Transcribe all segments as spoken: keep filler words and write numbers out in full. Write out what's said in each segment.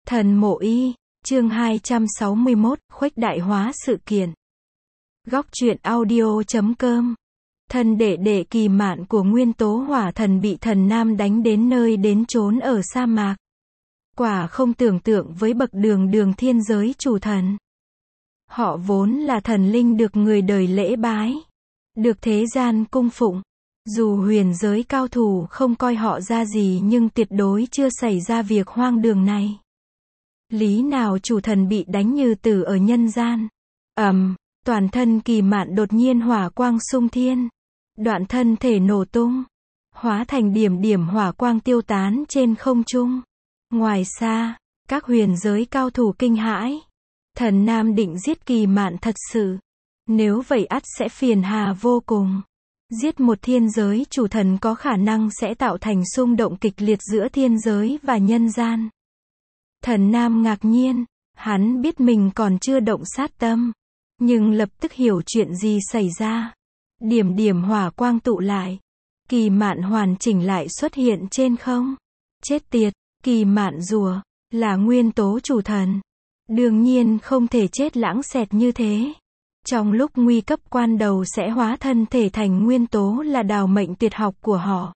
Thần mộ y, chương hai trăm sáu mươi mốt, khuếch đại hóa sự kiện. Góc truyện audio chấm com. Thần đệ đệ Kỳ Mạn của nguyên tố hỏa thần bị thần nam đánh đến nơi đến chốn ở sa mạc. Quả không tưởng tượng với bậc đường đường thiên giới chủ thần. Họ vốn là thần linh được người đời lễ bái, được thế gian cung phụng. Dù huyền giới cao thủ không coi họ ra gì nhưng tuyệt đối chưa xảy ra việc hoang đường này. Lý nào chủ thần bị đánh như tử ở nhân gian. Ầm, um, toàn thân Kỳ Mạn đột nhiên hỏa quang xung thiên. Đoạn thân thể nổ tung, hóa thành điểm điểm hỏa quang tiêu tán trên không trung. Ngoài xa, các huyền giới cao thủ kinh hãi. Thần nam định giết Kỳ Mạn thật sự. Nếu vậy ắt sẽ phiền hà vô cùng. Giết một thiên giới chủ thần có khả năng sẽ tạo thành xung động kịch liệt giữa thiên giới và nhân gian. Thần nam ngạc nhiên, hắn biết mình còn chưa động sát tâm, nhưng lập tức hiểu chuyện gì xảy ra. Điểm điểm hỏa quang tụ lại, Kỳ Mạn hoàn chỉnh lại xuất hiện trên không. Chết tiệt, Kỳ Mạn rùa, là nguyên tố chủ thần. Đương nhiên không thể chết lãng xẹt như thế. Trong lúc nguy cấp quan đầu sẽ hóa thân thể thành nguyên tố là đào mệnh tuyệt học của họ.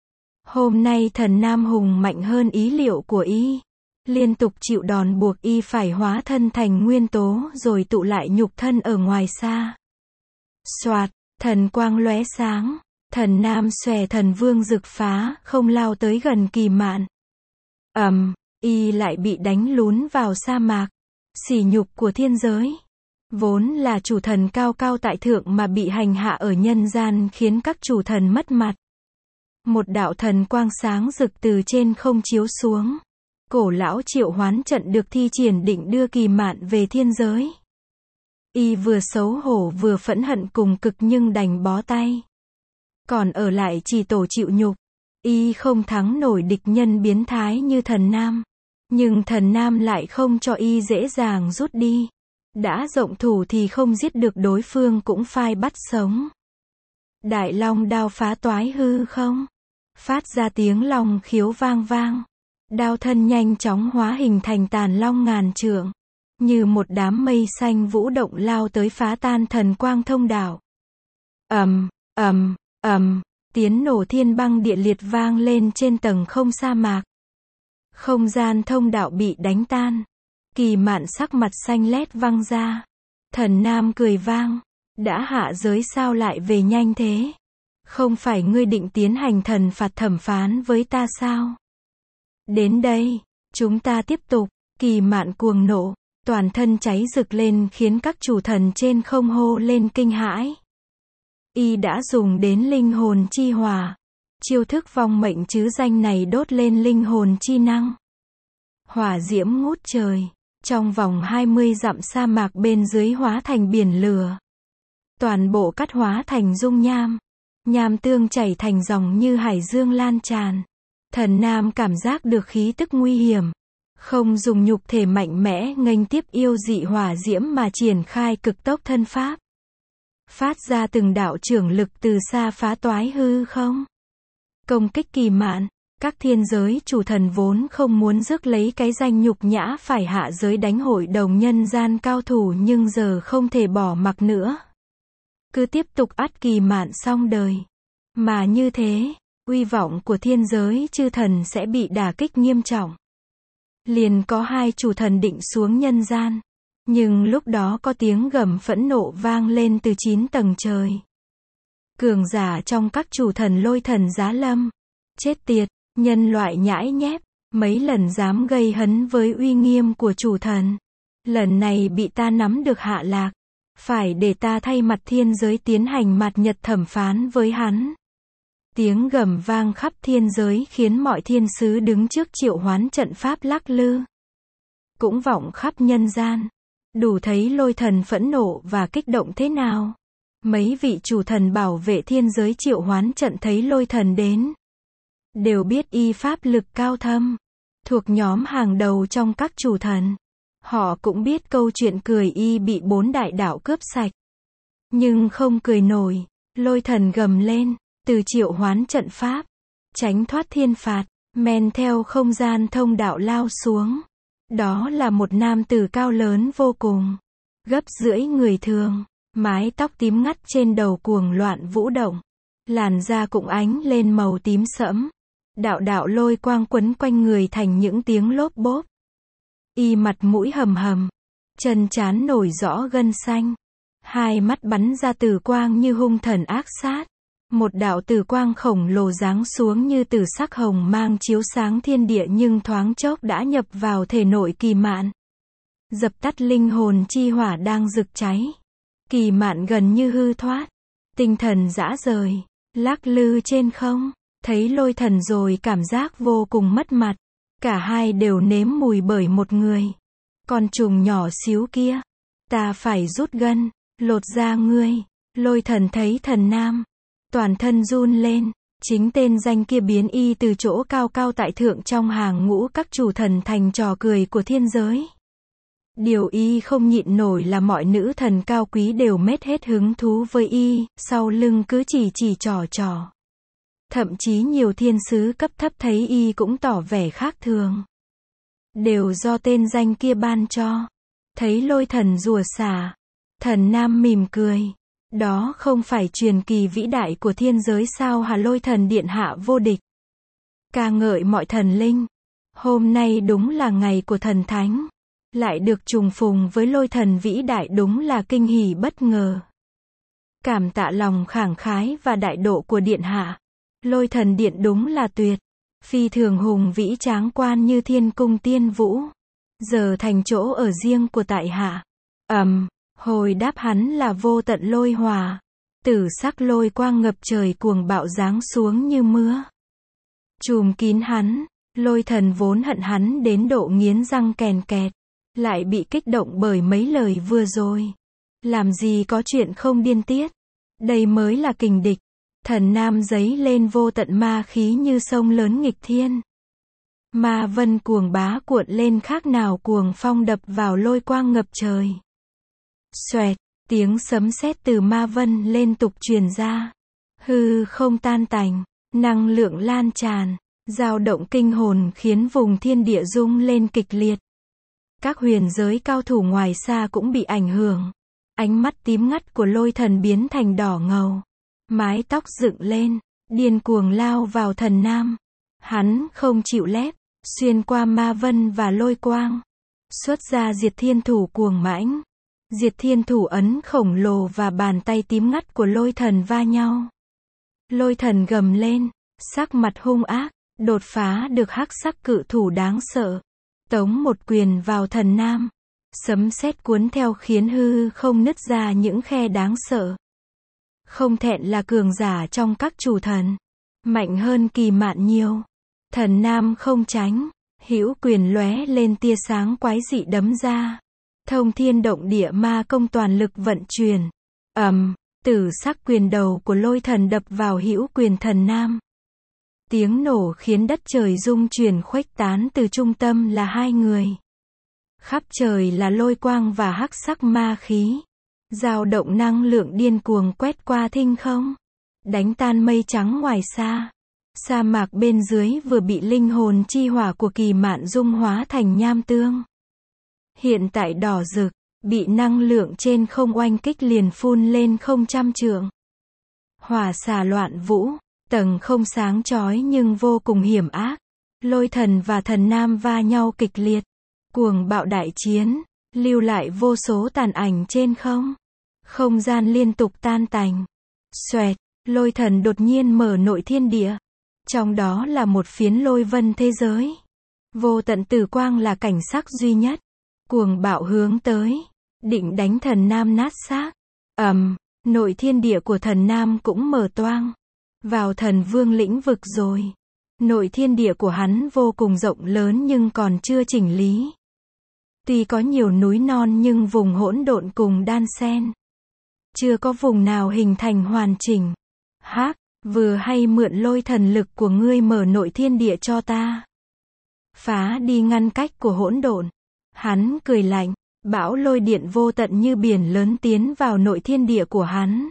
Hôm nay thần nam hùng mạnh hơn ý liệu của y. Liên tục chịu đòn buộc y phải hóa thân thành nguyên tố rồi tụ lại nhục thân ở ngoài xa. Soạt, thần quang lóe sáng, thần nam xòe thần vương rực phá, không lao tới gần Kỳ Mạn. Ầm, um, y lại bị đánh lún vào sa mạc. Sỉ nhục của thiên giới. Vốn là chủ thần cao cao tại thượng mà bị hành hạ ở nhân gian khiến các chủ thần mất mặt. Một đạo thần quang sáng rực từ trên không chiếu xuống. Cổ lão triệu hoán trận được thi triển định đưa Kỳ Mạn về thiên giới. Y vừa xấu hổ vừa phẫn hận cùng cực nhưng đành bó tay. Còn ở lại chỉ tổ chịu nhục. Y không thắng nổi địch nhân biến thái như thần nam. Nhưng thần nam lại không cho y dễ dàng rút đi. Đã rộng thủ thì không giết được đối phương cũng phai bắt sống. Đại long đao phá toái hư không. Phát ra tiếng long khiếu vang vang. Đao thân nhanh chóng hóa hình thành tàn long ngàn trượng. Như một đám mây xanh vũ động lao tới phá tan thần quang thông đạo. Ầm, ầm, ầm, tiếng nổ thiên băng địa liệt vang lên trên tầng không sa mạc. Không gian thông đạo bị đánh tan. Kỳ Mạn sắc mặt xanh lét văng ra. Thần nam cười vang. Đã hạ giới sao lại về nhanh thế? Không phải ngươi định tiến hành thần phạt thẩm phán với ta sao? Đến đây, chúng ta tiếp tục. Kỳ Mạn cuồng nộ, toàn thân cháy rực lên khiến các chủ thần trên không hô lên kinh hãi. Y đã dùng đến linh hồn chi hỏa. Chiêu thức vong mệnh chứ danh này đốt lên linh hồn chi năng. Hỏa diễm ngút trời. Trong vòng hai mươi dặm sa mạc bên dưới hóa thành biển lửa. Toàn bộ cắt hóa thành dung nham. Nham tương chảy thành dòng như hải dương lan tràn. Thần nam cảm giác được khí tức nguy hiểm. Không dùng nhục thể mạnh mẽ nghênh tiếp yêu dị hỏa diễm mà triển khai cực tốc thân pháp. Phát ra từng đạo chưởng lực từ xa phá toái hư không. Công kích Kỳ Mạn. Các thiên giới chủ thần vốn không muốn rước lấy cái danh nhục nhã phải hạ giới đánh hội đồng nhân gian cao thủ nhưng giờ không thể bỏ mặc nữa. Cứ tiếp tục ắt Kỳ Mạn xong đời. Mà như thế, uy vọng của thiên giới chư thần sẽ bị đả kích nghiêm trọng. Liền có hai chủ thần định xuống nhân gian. Nhưng lúc đó có tiếng gầm phẫn nộ vang lên từ chín tầng trời. Cường giả trong các chủ thần lôi thần giá lâm. Chết tiệt, nhân loại nhãi nhép, mấy lần dám gây hấn với uy nghiêm của chủ thần. Lần này bị ta nắm được hạ lạc. Phải để ta thay mặt thiên giới tiến hành mạt nhật thẩm phán với hắn. Tiếng gầm vang khắp thiên giới khiến mọi thiên sứ đứng trước triệu hoán trận pháp lắc lư. Cũng vọng khắp nhân gian. Đủ thấy lôi thần phẫn nộ và kích động thế nào. Mấy vị chủ thần bảo vệ thiên giới triệu hoán trận thấy lôi thần đến. Đều biết y pháp lực cao thâm. Thuộc nhóm hàng đầu trong các chủ thần. Họ cũng biết câu chuyện cười y bị bốn đại đạo cướp sạch. Nhưng không cười nổi. Lôi thần gầm lên. Từ triệu hoán trận pháp. Tránh thoát thiên phạt. Men theo không gian thông đạo lao xuống. Đó là một nam tử cao lớn vô cùng, gấp rưỡi người thường, mái tóc tím ngắt trên đầu cuồng loạn vũ động, làn da cũng ánh lên màu tím sẫm, đạo đạo lôi quang quấn quanh người thành những tiếng lốp bốp. Y mặt mũi hầm hầm, chân trán nổi rõ gân xanh, hai mắt bắn ra tử quang như hung thần ác sát. Một đạo tử quang khổng lồ giáng xuống như tử sắc hồng mang chiếu sáng thiên địa nhưng thoáng chốc đã nhập vào thể nội Kỳ Mạn, dập tắt linh hồn chi hỏa đang rực cháy. Kỳ Mạn gần như hư thoát, tinh thần rã rời, lắc lư trên không, thấy Lôi Thần rồi cảm giác vô cùng mất mặt. Cả hai đều nếm mùi bởi một người. Con trùng nhỏ xíu kia, ta phải rút gân, lột da ngươi. Lôi Thần thấy Thần Nam, toàn thân run lên, chính tên danh kia biến y từ chỗ cao cao tại thượng trong hàng ngũ các chủ thần thành trò cười của thiên giới. Điều y không nhịn nổi là mọi nữ thần cao quý đều mết hết hứng thú với y, sau lưng cứ chỉ chỉ trò trò. Thậm chí nhiều thiên sứ cấp thấp thấy y cũng tỏ vẻ khác thường. Đều do tên danh kia ban cho. Thấy Lôi Thần rủa xả, Thần Nam mỉm cười. Đó không phải truyền kỳ vĩ đại của thiên giới sao hả? Lôi Thần điện hạ vô địch, ca ngợi mọi thần linh. Hôm nay đúng là ngày của thần thánh, lại được trùng phùng với Lôi Thần vĩ đại đúng là kinh hỉ bất ngờ. Cảm tạ lòng khẳng khái và đại độ của điện hạ. Lôi Thần điện đúng là tuyệt, phi thường hùng vĩ tráng quan như thiên cung tiên vũ, giờ thành chỗ ở riêng của tại hạ. Ầm, um, hồi đáp hắn là vô tận lôi hỏa, tử sắc lôi quang ngập trời cuồng bạo giáng xuống như mưa, trùm kín hắn. Lôi Thần vốn hận hắn đến độ nghiến răng kèn kẹt, lại bị kích động bởi mấy lời vừa rồi. Làm gì có chuyện không điên tiết, đây mới là kình địch. Thần Nam giấy lên vô tận ma khí như sông lớn nghịch thiên. Ma vân cuồng bá cuộn lên khác nào cuồng phong đập vào lôi quang ngập trời. Xoẹt, tiếng sấm sét từ ma vân liên tục truyền ra. Hư không tan tành, năng lượng lan tràn, dao động kinh hồn khiến vùng thiên địa rung lên kịch liệt. Các huyền giới cao thủ ngoài xa cũng bị ảnh hưởng. Ánh mắt tím ngắt của Lôi Thần biến thành đỏ ngầu. Mái tóc dựng lên, điên cuồng lao vào Thần Nam. Hắn không chịu lép, xuyên qua ma vân và lôi quang, xuất ra Diệt Thiên Thủ cuồng mãnh. Diệt Thiên Thủ ấn khổng lồ và bàn tay tím ngắt của Lôi Thần va nhau. Lôi Thần gầm lên, sắc mặt hung ác, đột phá được hắc sắc cự thủ đáng sợ. Tống một quyền vào Thần Nam. Sấm sét cuốn theo khiến hư không nứt ra những khe đáng sợ. Không thẹn là cường giả trong các chủ thần, mạnh hơn Kỳ Mạn nhiều. Thần Nam không tránh, hữu quyền lóe lên tia sáng quái dị đấm ra. Thông thiên động địa ma công toàn lực vận chuyển. Ầm, um, tử sắc quyền đầu của Lôi Thần đập vào hữu quyền Thần Nam. Tiếng nổ khiến đất trời rung chuyển khuếch tán từ trung tâm là hai người. Khắp trời là lôi quang và hắc sắc ma khí. Dao động năng lượng điên cuồng quét qua thinh không, đánh tan mây trắng ngoài xa. Sa mạc bên dưới vừa bị linh hồn chi hỏa của Kỳ Mạn dung hóa thành nham tương. Hiện tại đỏ rực, bị năng lượng trên không oanh kích liền phun lên không trăm trượng. Hỏa xà loạn vũ, tầng không sáng chói nhưng vô cùng hiểm ác. Lôi Thần và Thần Nam va nhau kịch liệt, cuồng bạo đại chiến, lưu lại vô số tàn ảnh trên không. Không gian liên tục tan tành. Xoẹt, Lôi Thần đột nhiên mở nội thiên địa. Trong đó là một phiến lôi vân thế giới. Vô tận tử quang là cảnh sắc duy nhất. Cuồng bạo hướng tới, định đánh Thần Nam nát xác. Ầm, um, nội thiên địa của Thần Nam cũng mở toang. Vào thần vương lĩnh vực rồi. Nội thiên địa của hắn vô cùng rộng lớn nhưng còn chưa chỉnh lý. Tuy có nhiều núi non nhưng vùng hỗn độn cùng đan xen. Chưa có vùng nào hình thành hoàn chỉnh. Hắc, vừa hay mượn lôi thần lực của ngươi mở nội thiên địa cho ta. Phá đi ngăn cách của hỗn độn. Hắn cười lạnh, bão lôi điện vô tận như biển lớn tiến vào nội thiên địa của hắn.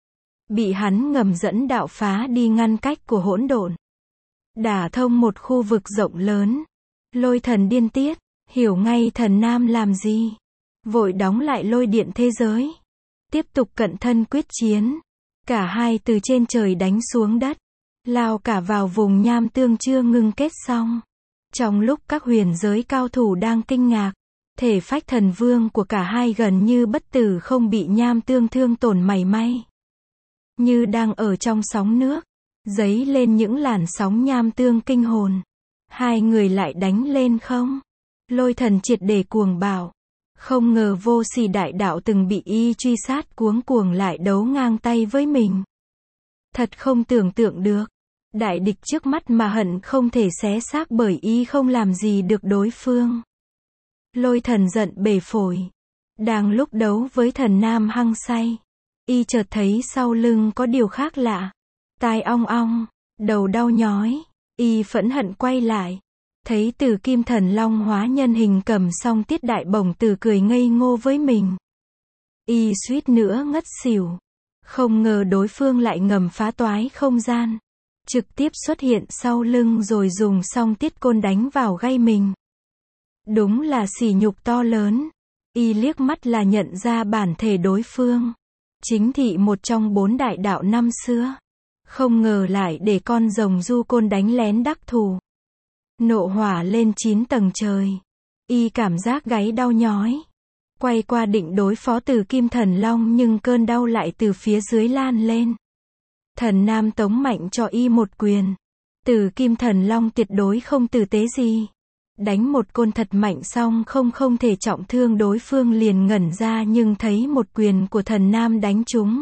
Bị hắn ngầm dẫn đạo phá đi ngăn cách của hỗn độn. Đả thông một khu vực rộng lớn. Lôi Thần điên tiết, hiểu ngay thần nam làm gì. Vội đóng lại lôi điện thế giới. Tiếp tục cận thân quyết chiến. Cả hai từ trên trời đánh xuống đất. Lao cả vào vùng nham tương chưa ngưng kết xong. Trong lúc các huyền giới cao thủ đang kinh ngạc, thể phách thần vương của cả hai gần như bất tử không bị nham tương thương tổn mảy may. Như đang ở trong sóng nước, dấy lên những làn sóng nham tương kinh hồn. Hai người lại đánh lên không. Lôi thần triệt để cuồng bạo. Không ngờ vô sỉ đại đạo từng bị y truy sát cuống cuồng lại đấu ngang tay với mình. Thật không tưởng tượng được. Đại địch trước mắt mà hận không thể xé xác bởi y không làm gì được đối phương. Lôi thần giận bể phổi. Đang lúc đấu với thần nam hăng say. Y chợt thấy sau lưng có điều khác lạ. Tai ong ong, đầu đau nhói. Y phẫn hận quay lại. Thấy Từ Kim Thần Long hóa nhân hình cầm song tiết đại bổng từ cười ngây ngô với mình. Y suýt nữa ngất xỉu. Không ngờ đối phương lại ngầm phá toái không gian. Trực tiếp xuất hiện sau lưng rồi dùng song tiết côn đánh vào gáy mình. Đúng là sỉ nhục to lớn. Y liếc mắt là nhận ra bản thể đối phương. Chính thị một trong bốn đại đạo năm xưa. Không ngờ lại để con rồng du côn đánh lén đắc thủ. Nộ hỏa lên chín tầng trời. Y cảm giác gáy đau nhói. Quay qua định đối phó Từ Kim Thần Long nhưng cơn đau lại từ phía dưới lan lên. Thần nam tống mạnh cho y một quyền. Từ Kim Thần Long tuyệt đối không tử tế gì. Đánh một côn thật mạnh xong không không thể trọng thương đối phương liền ngẩn ra nhưng thấy một quyền của thần nam đánh trúng.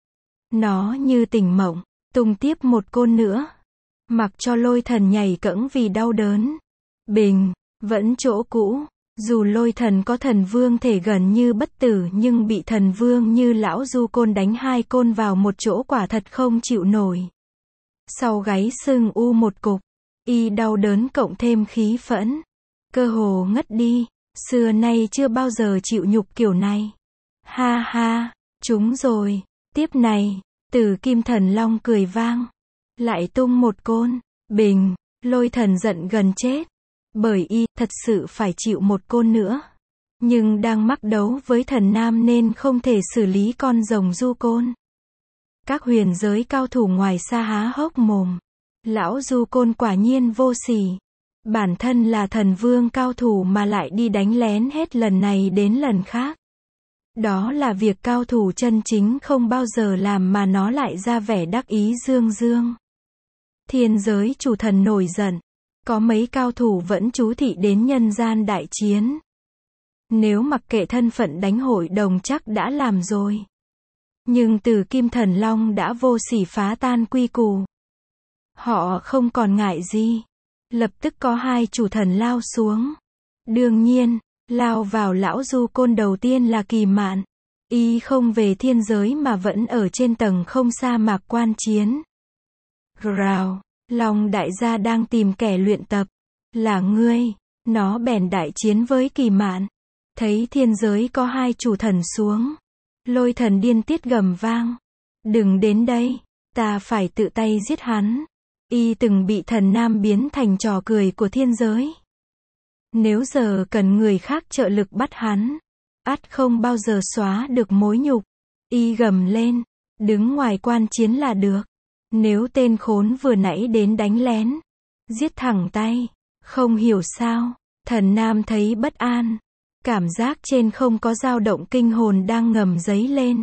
Nó như tỉnh mộng, tung tiếp một côn nữa. Mặc cho lôi thần nhảy cẫng vì đau đớn. Bình, vẫn chỗ cũ. Dù lôi thần có thần vương thể gần như bất tử nhưng bị thần vương như lão du côn đánh hai côn vào một chỗ quả thật không chịu nổi. Sau gáy sưng u một cục, y đau đớn cộng thêm khí phẫn. Cơ hồ ngất đi, xưa nay chưa bao giờ chịu nhục kiểu này. Ha ha, chúng rồi, tiếp này, Từ Kim Thần Long cười vang. Lại tung một côn, bình, lôi thần giận gần chết. Bởi y thật sự phải chịu một côn nữa. Nhưng đang mắc đấu với thần nam nên không thể xử lý con rồng du côn. Các huyền giới cao thủ ngoài xa há hốc mồm. Lão du côn quả nhiên vô sỉ. Bản thân là thần vương cao thủ mà lại đi đánh lén hết lần này đến lần khác. Đó là việc cao thủ chân chính không bao giờ làm mà nó lại ra vẻ đắc ý dương dương. Thiên giới chủ thần nổi giận. Có mấy cao thủ vẫn chú thị đến nhân gian đại chiến. Nếu mặc kệ thân phận đánh hội đồng chắc đã làm rồi. Nhưng Từ Kim Thần Long đã vô sỉ phá tan quy củ. Họ không còn ngại gì. Lập tức có hai chủ thần lao xuống. Đương nhiên, lao vào lão du côn đầu tiên là Kỳ Mạn. Y không về thiên giới mà vẫn ở trên tầng không sa mạc quan chiến. Rào, Long đại gia đang tìm kẻ luyện tập. Là ngươi. Nó bèn đại chiến với Kỳ Mạn. Thấy thiên giới có hai chủ thần xuống. Lôi thần điên tiết gầm vang. Đừng đến đây. Ta phải tự tay giết hắn. Y từng bị thần nam biến thành trò cười của thiên giới. Nếu giờ cần người khác trợ lực bắt hắn, ắt không bao giờ xóa được mối nhục. Y gầm lên. Đứng ngoài quan chiến là được. Nếu tên khốn vừa nãy đến đánh lén, giết thẳng tay. Không hiểu sao, thần nam thấy bất an. Cảm giác trên không có dao động kinh hồn đang ngầm dấy lên.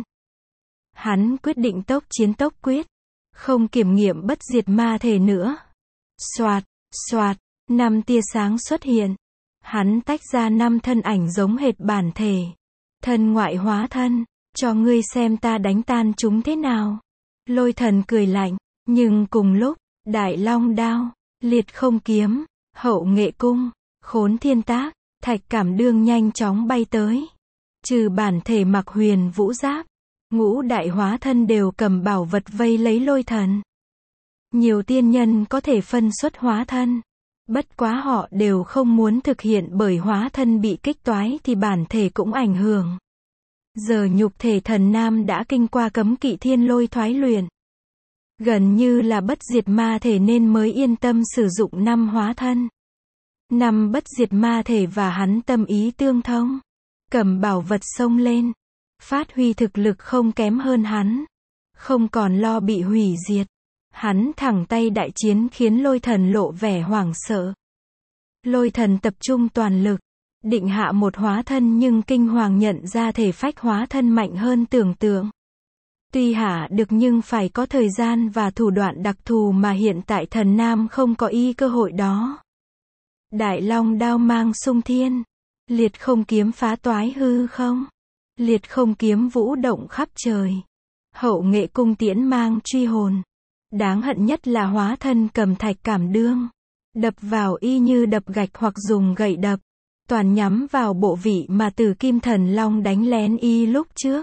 Hắn quyết định tốc chiến tốc quyết. Không kiểm nghiệm bất diệt ma thể nữa. Soạt, soạt, năm tia sáng xuất hiện. Hắn tách ra năm thân ảnh giống hệt bản thể. Thân ngoại hóa thân, cho ngươi xem ta đánh tan chúng thế nào. Lôi thần cười lạnh, nhưng cùng lúc, đại long đao, liệt không kiếm, hậu nghệ cung, khốn thiên tác, thạch cảm đương nhanh chóng bay tới. Trừ bản thể mặc huyền vũ giáp, ngũ đại hóa thân đều cầm bảo vật vây lấy lôi thần. Nhiều tiên nhân có thể phân xuất hóa thân. Bất quá họ đều không muốn thực hiện bởi hóa thân bị kích toái thì bản thể cũng ảnh hưởng. Giờ nhục thể thần nam đã kinh qua cấm kỵ thiên lôi thoái luyện. Gần như là bất diệt ma thể nên mới yên tâm sử dụng năm hóa thân. Năm bất diệt ma thể và hắn tâm ý tương thông. Cầm bảo vật xông lên. Phát huy thực lực không kém hơn hắn. Không còn lo bị hủy diệt. Hắn thẳng tay đại chiến khiến lôi thần lộ vẻ hoảng sợ. Lôi thần tập trung toàn lực. Định hạ một hóa thân nhưng kinh hoàng nhận ra thể phách hóa thân mạnh hơn tưởng tượng. Tuy hạ được nhưng phải có thời gian và thủ đoạn đặc thù mà hiện tại thần nam không có y cơ hội đó. Đại long đao mang xung thiên. Liệt không kiếm phá toái hư không. Liệt không kiếm vũ động khắp trời. Hậu nghệ cung tiễn mang truy hồn. Đáng hận nhất là hóa thân cầm thạch cảm đương. Đập vào y như đập gạch hoặc dùng gậy đập. Toàn nhắm vào bộ vị mà Tử Kim Thần Long đánh lén y lúc trước.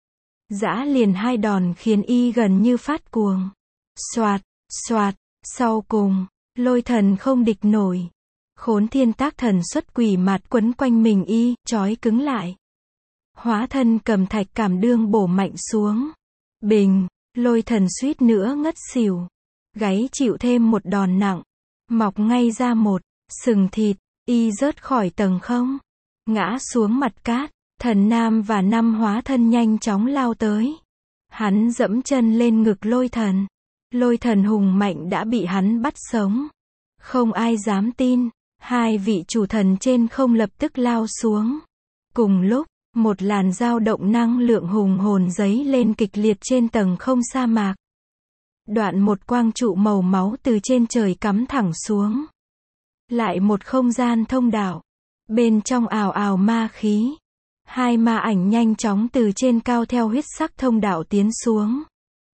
Giã liền hai đòn khiến y gần như phát cuồng. Soạt, soạt, sau cùng, lôi thần không địch nổi. Khốn thiên tác thần xuất quỷ mạt quấn quanh mình y, trói cứng lại. Hóa thân cầm thạch cảm đương bổ mạnh xuống. Bình, lôi thần suýt nữa ngất xỉu. Gáy chịu thêm một đòn nặng. Mọc ngay ra một sừng thịt, y rớt khỏi tầng không. Ngã xuống mặt cát. Thần nam và năm hóa thân nhanh chóng lao tới. Hắn dẫm chân lên ngực lôi thần. Lôi thần hùng mạnh đã bị hắn bắt sống. Không ai dám tin. Hai vị chủ thần trên không lập tức lao xuống. Cùng lúc, một làn dao động năng lượng hùng hồn giấy lên kịch liệt trên tầng không sa mạc. Đoạn một quang trụ màu máu từ trên trời cắm thẳng xuống. Lại một không gian thông đạo. Bên trong ào ào ma khí. Hai ma ảnh nhanh chóng từ trên cao theo huyết sắc thông đạo tiến xuống.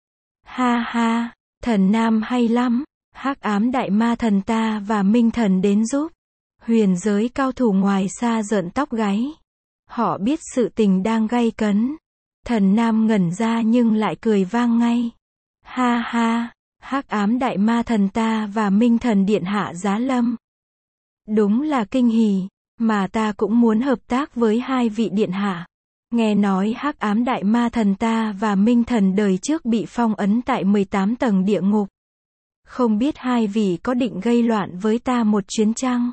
Ha ha, thần nam hay lắm. Hắc ám đại ma thần ta và minh thần đến giúp. Huyền giới cao thủ ngoài xa rợn tóc gáy. Họ biết sự tình đang gay cấn. Thần nam ngẩn ra nhưng lại cười vang ngay. Ha ha, hắc ám đại ma thần ta và minh thần điện hạ giá lâm. Đúng là kinh hỉ, mà ta cũng muốn hợp tác với hai vị điện hạ. Nghe nói hắc ám đại ma thần ta và minh thần đời trước bị phong ấn tại mười tám tầng địa ngục. Không biết hai vị có định gây loạn với ta một chuyến chăng?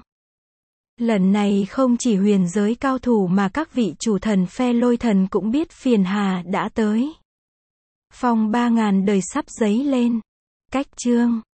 Lần này không chỉ huyền giới cao thủ mà các vị chủ thần phe lôi thần cũng biết phiền hà đã tới. Phong ba ngàn đời sắp dấy lên. Cách chương